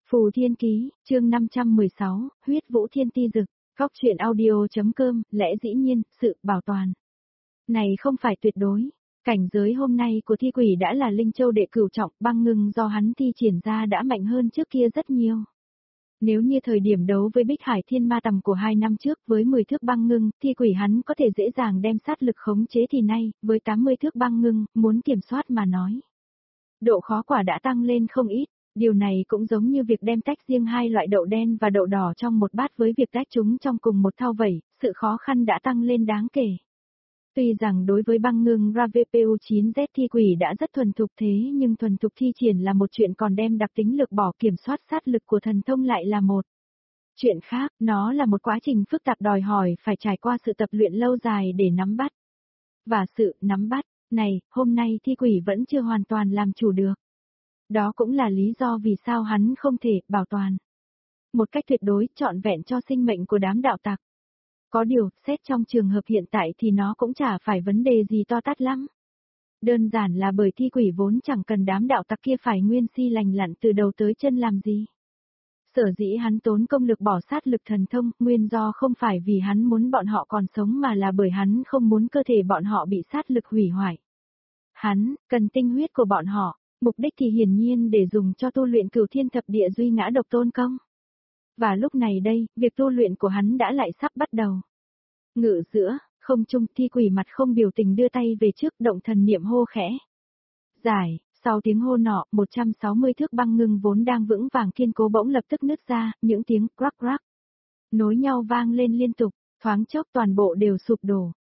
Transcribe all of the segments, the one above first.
Phù Thiên Ký, chương 516, huyết vũ thiên ti dực, góc truyện audio.com, lẽ dĩ nhiên, sự bảo toàn. Này không phải tuyệt đối. Cảnh giới hôm nay của thi quỷ đã là Linh Châu đệ cửu trọng, băng ngưng do hắn thi triển ra đã mạnh hơn trước kia rất nhiều. Nếu như thời điểm đấu với Bích Hải Thiên Ma Tầm của 2 năm trước với 10 thước băng ngưng, thi quỷ hắn có thể dễ dàng đem sát lực khống chế thì nay, với 80 thước băng ngưng, muốn kiểm soát mà nói. Độ khó quả đã tăng lên không ít. Điều này cũng giống như việc đem tách riêng hai loại đậu đen và đậu đỏ trong một bát với việc tách chúng trong cùng một thau vẩy, sự khó khăn đã tăng lên đáng kể. Tuy rằng đối với băng ngưng RAVPU9Z thi quỷ đã rất thuần thục thế nhưng thuần thục thi triển là một chuyện, còn đem đặc tính lực bỏ kiểm soát sát lực của thần thông lại là một chuyện khác, nó là một quá trình phức tạp đòi hỏi phải trải qua sự tập luyện lâu dài để nắm bắt. Và sự nắm bắt này, hôm nay thi quỷ vẫn chưa hoàn toàn làm chủ được. Đó cũng là lý do vì sao hắn không thể bảo toàn một cách tuyệt đối trọn vẹn cho sinh mệnh của đám đạo tặc. Có điều, xét trong trường hợp hiện tại thì nó cũng chả phải vấn đề gì to tát lắm. Đơn giản là bởi thi quỷ vốn chẳng cần đám đạo tặc kia phải nguyên si lành lặn từ đầu tới chân làm gì. Sở dĩ hắn tốn công lực bỏ sát lực thần thông, nguyên do không phải vì hắn muốn bọn họ còn sống mà là bởi hắn không muốn cơ thể bọn họ bị sát lực hủy hoại. Hắn cần tinh huyết của bọn họ. Mục đích thì hiển nhiên để dùng cho tu luyện Cửu Thiên Thập Địa Duy Ngã Độc Tôn Công. Và lúc này đây, việc tu luyện của hắn đã lại sắp bắt đầu. Ngự giữa, không trung, thi quỷ mặt không biểu tình đưa tay về trước, động thần niệm hô khẽ. Giải, sau tiếng hô nọ, 160 thước băng ngưng vốn đang vững vàng kiên cố bỗng lập tức nứt ra, những tiếng crack crack nối nhau vang lên liên tục, thoáng chốc toàn bộ đều sụp đổ,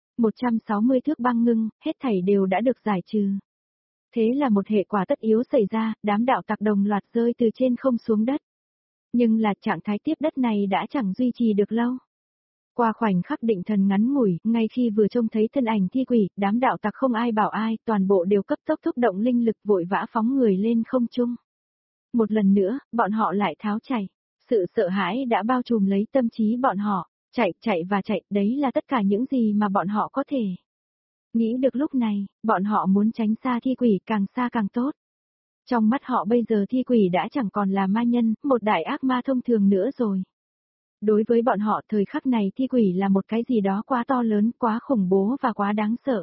160 thước băng ngưng, hết thảy đều đã được giải trừ. Thế là một hệ quả tất yếu xảy ra, đám đạo tặc đồng loạt rơi từ trên không xuống đất. Nhưng là trạng thái tiếp đất này đã chẳng duy trì được lâu. Qua khoảnh khắc định thần ngắn ngủi, ngay khi vừa trông thấy thân ảnh thi quỷ, đám đạo tặc không ai bảo ai, toàn bộ đều cấp tốc thúc động linh lực vội vã phóng người lên không trung. Một lần nữa, bọn họ lại tháo chạy. Sự sợ hãi đã bao trùm lấy tâm trí bọn họ, chạy và chạy, đấy là tất cả những gì mà bọn họ có thể nghĩ được lúc này, bọn họ muốn tránh xa thi quỷ càng xa càng tốt. Trong mắt họ bây giờ thi quỷ đã chẳng còn là ma nhân, một đại ác ma thông thường nữa rồi. Đối với bọn họ thời khắc này thi quỷ là một cái gì đó quá to lớn, quá khủng bố và quá đáng sợ.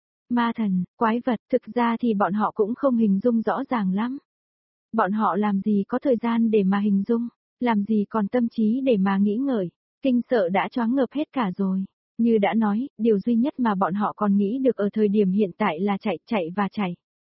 Ma thần, quái vật, thực ra thì bọn họ cũng không hình dung rõ ràng lắm. Bọn họ làm gì có thời gian để mà hình dung, làm gì còn tâm trí để mà nghĩ ngợi, kinh sợ đã choáng ngợp hết cả rồi. Như đã nói, điều duy nhất mà bọn họ còn nghĩ được ở thời điểm hiện tại là chạy và chạy.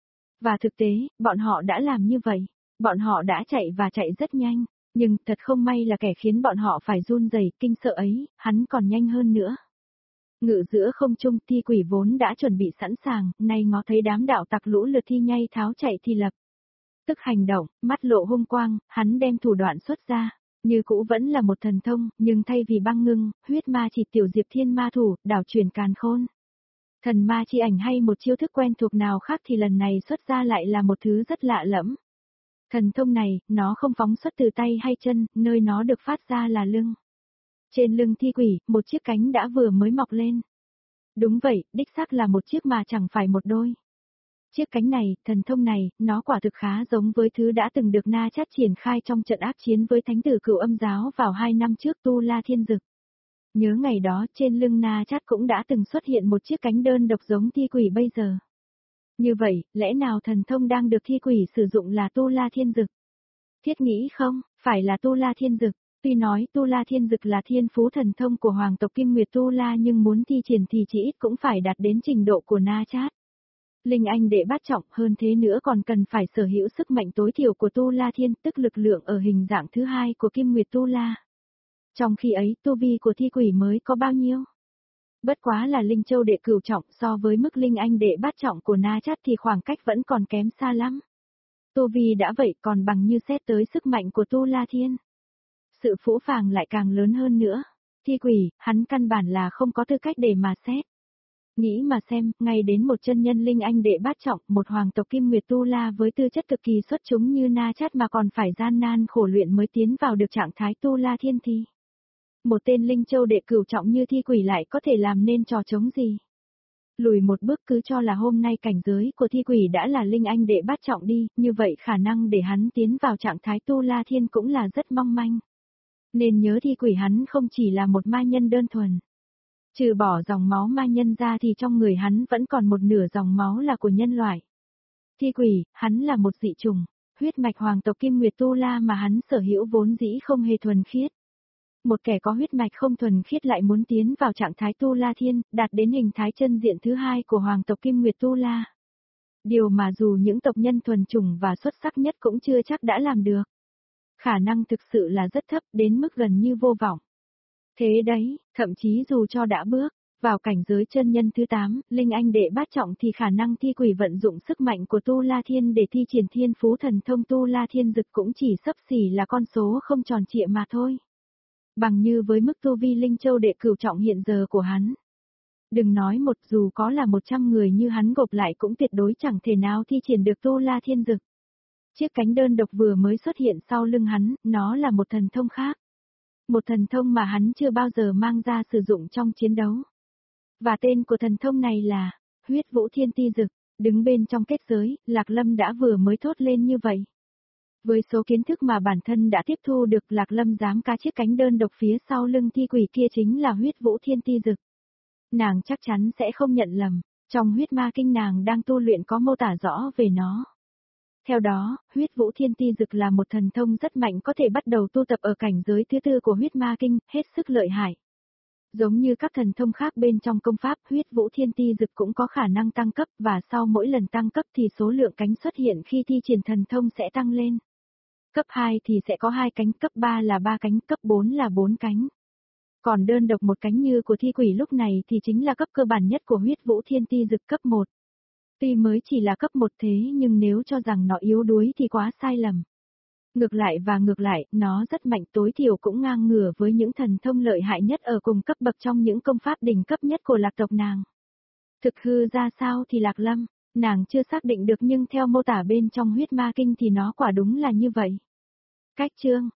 Và thực tế, bọn họ đã làm như vậy. Bọn họ đã chạy và chạy rất nhanh. Nhưng thật không may là kẻ khiến bọn họ phải run rẩy kinh sợ ấy, hắn còn nhanh hơn nữa. Ngự giữa không trung, thi quỷ vốn đã chuẩn bị sẵn sàng, nay ngó thấy đám đạo tặc lũ lượt thi nhay tháo chạy thì lập tức hành động, mắt lộ hung quang, hắn đem thủ đoạn xuất ra. Như cũ vẫn là một thần thông, nhưng thay vì băng ngưng, huyết ma chỉ tiểu diệp thiên ma thủ, đảo chuyển càn khôn. Thần ma chi ảnh hay một chiêu thức quen thuộc nào khác thì lần này xuất ra lại là một thứ rất lạ lẫm. Thần thông này, nó không phóng xuất từ tay hay chân, nơi nó được phát ra là lưng. Trên lưng thi quỷ, một chiếc cánh đã vừa mới mọc lên. Đúng vậy, đích xác là một chiếc mà chẳng phải một đôi. Chiếc cánh này, thần thông này, nó quả thực khá giống với thứ đã từng được Na Chát triển khai trong trận ác chiến với thánh tử Cửu Âm giáo vào 2 năm trước Tu La Thiên Dực. Nhớ ngày đó trên lưng Na Chát cũng đã từng xuất hiện một chiếc cánh đơn độc giống thi quỷ bây giờ. Như vậy, lẽ nào thần thông đang được thi quỷ sử dụng là Tu La Thiên Dực? Thiết nghĩ không, phải là Tu La Thiên Dực. Tuy nói Tu La Thiên Dực là thiên phú thần thông của hoàng tộc Kim Nguyệt Tu La nhưng muốn thi triển thì chỉ ít cũng phải đạt đến trình độ của Na Chát. Linh Anh đệ bát trọng, hơn thế nữa còn cần phải sở hữu sức mạnh tối thiểu của Tu La Thiên, tức lực lượng ở hình dạng thứ hai của Kim Nguyệt Tu La. Trong khi ấy, tu vi của thi quỷ mới có bao nhiêu? Bất quá là Linh Châu đệ cửu trọng, so với mức Linh Anh đệ bát trọng của Na Chát thì khoảng cách vẫn còn kém xa lắm. Tu vi đã vậy còn bằng như xét tới sức mạnh của Tu La Thiên. Sự phũ phàng lại càng lớn hơn nữa. Thi quỷ, hắn căn bản là không có tư cách để mà xét. Nghĩ mà xem, ngay đến một chân nhân Linh Anh đệ bát trọng, một hoàng tộc Kim Nguyệt Tu La với tư chất cực kỳ xuất chúng như Na Chát mà còn phải gian nan khổ luyện mới tiến vào được trạng thái Tu La Thiên thì một tên Linh Châu đệ cửu trọng như thi quỷ lại có thể làm nên trò trống gì? Lùi một bước cứ cho là hôm nay cảnh giới của thi quỷ đã là linh anh đệ bát trọng đi, như vậy khả năng để hắn tiến vào trạng thái tu la thiên cũng là rất mong manh. Nên nhớ thi quỷ hắn không chỉ là một ma nhân đơn thuần. Trừ bỏ dòng máu ma nhân ra thì trong người hắn vẫn còn một nửa dòng máu là của nhân loại. Thi quỷ, hắn là một dị trùng, huyết mạch hoàng tộc Kim Nguyệt Tu La mà hắn sở hữu vốn dĩ không hề thuần khiết. Một kẻ có huyết mạch không thuần khiết lại muốn tiến vào trạng thái Tu La Thiên, đạt đến hình thái chân diện thứ hai của hoàng tộc Kim Nguyệt Tu La. Điều mà dù những tộc nhân thuần chủng và xuất sắc nhất cũng chưa chắc đã làm được. Khả năng thực sự là rất thấp đến mức gần như vô vọng. Thế đấy, thậm chí dù cho đã bước vào cảnh giới chân nhân thứ 8, linh anh đệ bát trọng thì khả năng thi quỷ vận dụng sức mạnh của Tu La Thiên để thi triển thiên phú thần thông Tu La Thiên Dực cũng chỉ xấp xỉ là con số không tròn trịa mà thôi. Bằng như với mức tu vi linh châu đệ cửu trọng hiện giờ của hắn. Đừng nói một dù có là 100 người như hắn gộp lại cũng tuyệt đối chẳng thể nào thi triển được Tu La Thiên Dực. Chiếc cánh đơn độc vừa mới xuất hiện sau lưng hắn, nó là một thần thông khác. Một thần thông mà hắn chưa bao giờ mang ra sử dụng trong chiến đấu. Và tên của thần thông này là Huyết Vũ Thiên Ti Dực. Đứng bên trong kết giới, Lạc Lâm đã vừa mới thốt lên như vậy. Với số kiến thức mà bản thân đã tiếp thu được, Lạc Lâm dám cá chiếc cánh đơn độc phía sau lưng thi quỷ kia chính là Huyết Vũ Thiên Ti Dực. Nàng chắc chắn sẽ không nhận lầm, trong huyết ma kinh nàng đang tu luyện có mô tả rõ về nó. Theo đó, Huyết Vũ Thiên Ti Dực là một thần thông rất mạnh có thể bắt đầu tu tập ở cảnh giới thứ 4 của huyết ma kinh, hết sức lợi hại. Giống như các thần thông khác bên trong công pháp, Huyết Vũ Thiên Ti Dực cũng có khả năng tăng cấp và sau mỗi lần tăng cấp thì số lượng cánh xuất hiện khi thi triển thần thông sẽ tăng lên. Cấp 2 thì sẽ có 2 cánh, cấp 3 là 3 cánh, cấp 4 là 4 cánh. Còn đơn độc một cánh như của thi quỷ lúc này thì chính là cấp cơ bản nhất của Huyết Vũ Thiên Ti Dực cấp 1. Tuy mới chỉ là cấp 1 thế nhưng nếu cho rằng nó yếu đuối thì quá sai lầm. Ngược lại, nó rất mạnh, tối thiểu cũng ngang ngửa với những thần thông lợi hại nhất ở cùng cấp bậc trong những công pháp đỉnh cấp nhất của lạc tộc nàng. Thực hư ra sao thì Lạc Lâm, nàng chưa xác định được nhưng theo mô tả bên trong huyết ma kinh thì nó quả đúng là như vậy. Cách chương